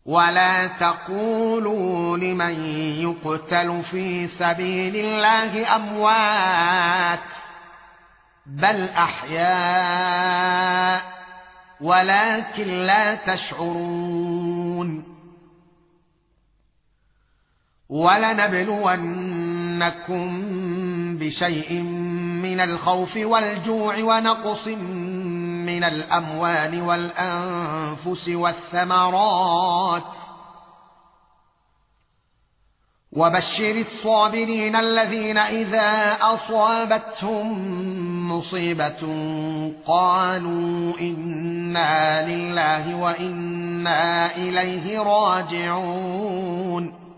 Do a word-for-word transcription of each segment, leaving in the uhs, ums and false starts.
ولا تقولوا لمن يقتل في سبيل الله أموات بل أحياء ولكن لا تشعرون ولنبلونكم بشيء من الخوف والجوع ونقص من الأموال والأنفس والثمرات وبشر الصابرين الذين إذا أصابتهم مصيبة قالوا إنا لله وإنا إليه راجعون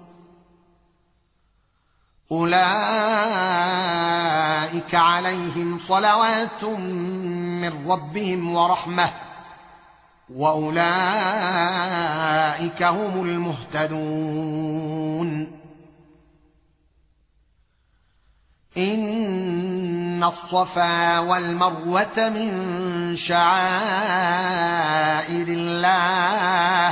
أولئك عليهم صلوات من ربهم ورحمة وأولئك هم المهتدون إن الصفا والمروة من شعائر الله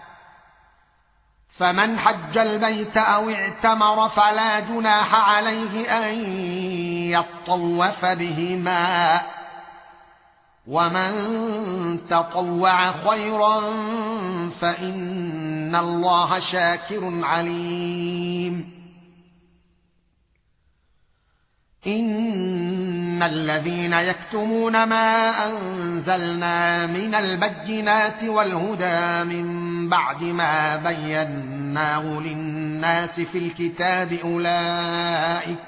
فمن حج البيت أو اعتمر فلا جناح عليه أن يطوف بهما ومن تطوع خيرا فإن الله شاكر عليم إن الذين يكتمون ما أنزلنا من البينات والهدى من بعد ما بيناه للناس في الكتاب أولئك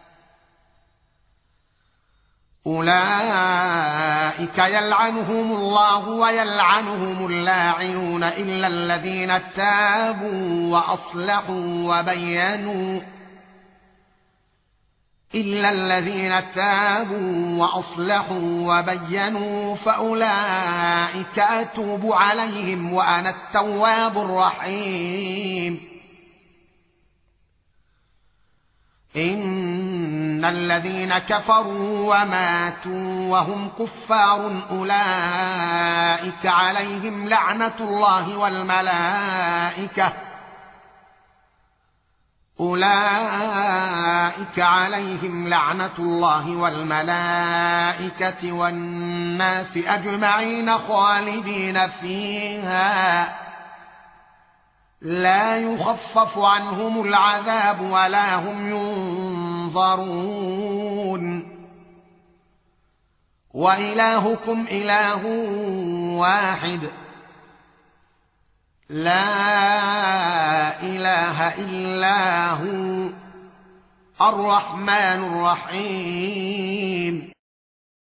أولئك يلعنهم الله ويلعنهم اللاعنون إلا الذين تابوا وأصلحوا وبينوا إلا الذين تابوا وأصلحوا وبينوا فأولئك أتوب عليهم وأنا التواب الرحيم إن الذين كفروا وماتوا وهم كفار أولئك عليهم لعنة الله والملائكة أولئك عليهم لعنة الله والملائكة والناس أجمعين خالدين فيها لا يخفف عنهم العذاب ولا هم ينظرون وإلهكم إله واحد لا إله إلا هو الرحمن الرحيم